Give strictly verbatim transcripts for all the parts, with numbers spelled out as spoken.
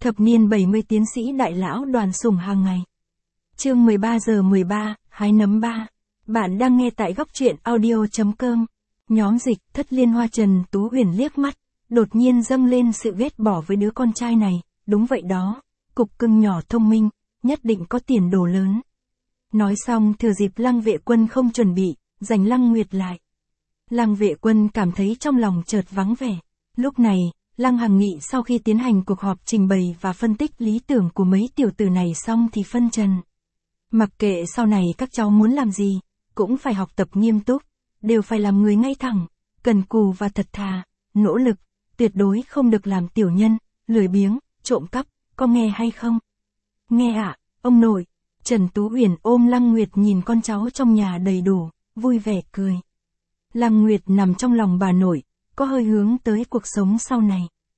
Thập niên bảy mươi tiến sĩ đại lão Đoàn Sủng hàng ngày. Chương mười ba giờ mười ba, hái nấm ba. Bạn đang nghe tại góc truyện audio chấm com. Nhóm dịch thất liên hoa Trần Tú Huyền liếc mắt, đột nhiên dâng lên sự ghét bỏ với đứa con trai này. Đúng vậy đó, cục cưng nhỏ thông minh, nhất định có tiền đồ lớn. Nói xong thừa dịp Lăng Vệ Quân không chuẩn bị, giành Lăng Nguyệt lại. Lăng Vệ Quân cảm thấy trong lòng chợt vắng vẻ. Lúc này, Lăng Hằng Nghị sau khi tiến hành cuộc họp trình bày và phân tích lý tưởng của mấy tiểu tử này xong thì phân trần. Mặc kệ sau này các cháu muốn làm gì, cũng phải học tập nghiêm túc, đều phải làm người ngay thẳng, cần cù và thật thà, nỗ lực, tuyệt đối không được làm tiểu nhân, lười biếng, trộm cắp, có nghe hay không? Nghe ạ, ông nội. Trần Tú Huyền ôm Lăng Nguyệt nhìn con cháu trong nhà đầy đủ, vui vẻ cười. Lăng Nguyệt nằm trong lòng bà nội, có hơi hướng tới cuộc sống sau này.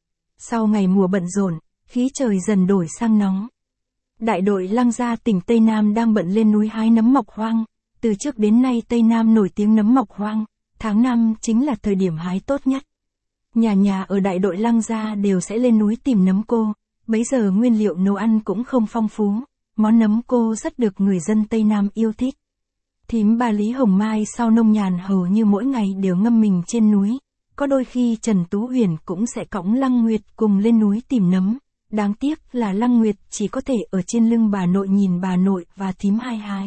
Sau ngày mùa bận rộn, khí trời dần đổi sang nóng. Đại đội Lăng gia tỉnh Tây Nam đang bận lên núi hái nấm mọc hoang. Từ trước đến nay Tây Nam nổi tiếng nấm mọc hoang, tháng năm chính là thời điểm hái tốt nhất. Nhà nhà ở đại đội Lăng gia đều sẽ lên núi tìm nấm cô, bấy giờ nguyên liệu nấu ăn cũng không phong phú, món nấm cô rất được người dân Tây Nam yêu thích. Thím bà Lý Hồng Mai sau nông nhàn hầu như mỗi ngày đều ngâm mình trên núi, có đôi khi Trần Tú Huyền cũng sẽ cõng Lăng Nguyệt cùng lên núi tìm nấm. Đáng tiếc là Lăng Nguyệt chỉ có thể ở trên lưng bà nội nhìn bà nội và thím hai hái.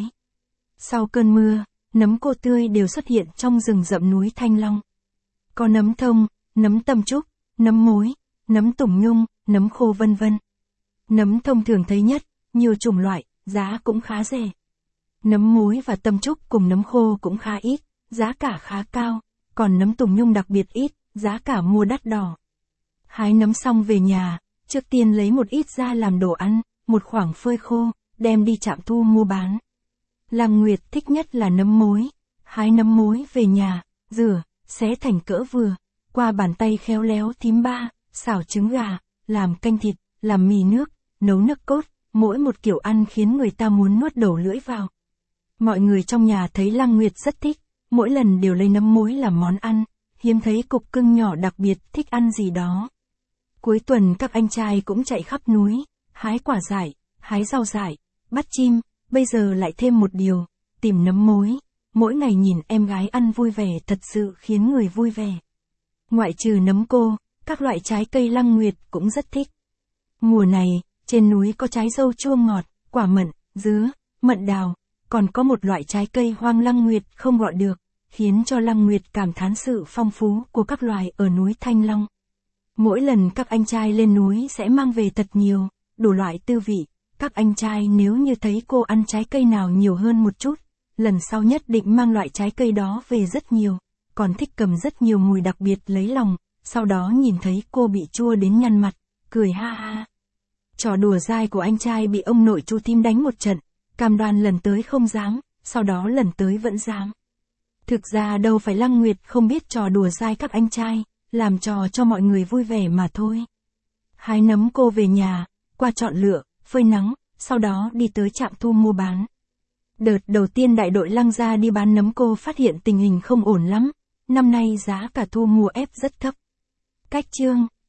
Sau cơn mưa, nấm cô tươi đều xuất hiện trong rừng rậm núi Thanh Long. Có nấm thông, nấm tâm trúc, nấm mối, nấm tùng nhung, nấm khô vân vân. Nấm thông thường thấy nhất, nhiều chủng loại, giá cũng khá rẻ. Nấm mối và tâm trúc cùng nấm khô cũng khá ít, giá cả khá cao, còn nấm tùng nhung đặc biệt ít, giá cả mua đắt đỏ. Hái nấm xong về nhà, trước tiên lấy một ít ra làm đồ ăn, một khoảng phơi khô, đem đi trạm thu mua bán. Lăng Nguyệt thích nhất là nấm mối, hái nấm mối về nhà, rửa, xé thành cỡ vừa, qua bàn tay khéo léo thím ba, xào trứng gà, làm canh thịt, làm mì nước, nấu nước cốt, mỗi một kiểu ăn khiến người ta muốn nuốt đầu lưỡi vào. Mọi người trong nhà thấy Lăng Nguyệt rất thích, mỗi lần đều lấy nấm mối làm món ăn, hiếm thấy cục cưng nhỏ đặc biệt thích ăn gì đó. Cuối tuần các anh trai cũng chạy khắp núi, hái quả dại, hái rau dại, bắt chim, bây giờ lại thêm một điều, tìm nấm mối. Mỗi ngày nhìn em gái ăn vui vẻ thật sự khiến người vui vẻ. Ngoại trừ nấm cô, các loại trái cây Lăng Nguyệt cũng rất thích. Mùa này, trên núi có trái dâu chua ngọt, quả mận, dứa, mận đào, còn có một loại trái cây hoang Lăng Nguyệt không gọi được, khiến cho Lăng Nguyệt cảm thán sự phong phú của các loài ở núi Thanh Long. Mỗi lần các anh trai lên núi sẽ mang về thật nhiều, đủ loại tư vị. Các anh trai nếu như thấy cô ăn trái cây nào nhiều hơn một chút, lần sau nhất định mang loại trái cây đó về rất nhiều, còn thích cầm rất nhiều mùi đặc biệt lấy lòng, sau đó nhìn thấy cô bị chua đến nhăn mặt, cười ha ha. Trò đùa dai của anh trai bị ông nội Chu Thím đánh một trận, cam đoan lần tới không dám, sau đó lần tới vẫn dám. Thực ra đâu phải Lăng Nguyệt không biết trò đùa dai các anh trai, làm trò cho mọi người vui vẻ mà thôi. Hái nấm cô về nhà, qua chọn lựa, phơi nắng, sau đó đi tới trạm thu mua bán. Đợt đầu tiên đại đội Lăng gia đi bán nấm cô phát hiện tình hình không ổn lắm, năm nay giá cả thu mua ép rất thấp. Cách chương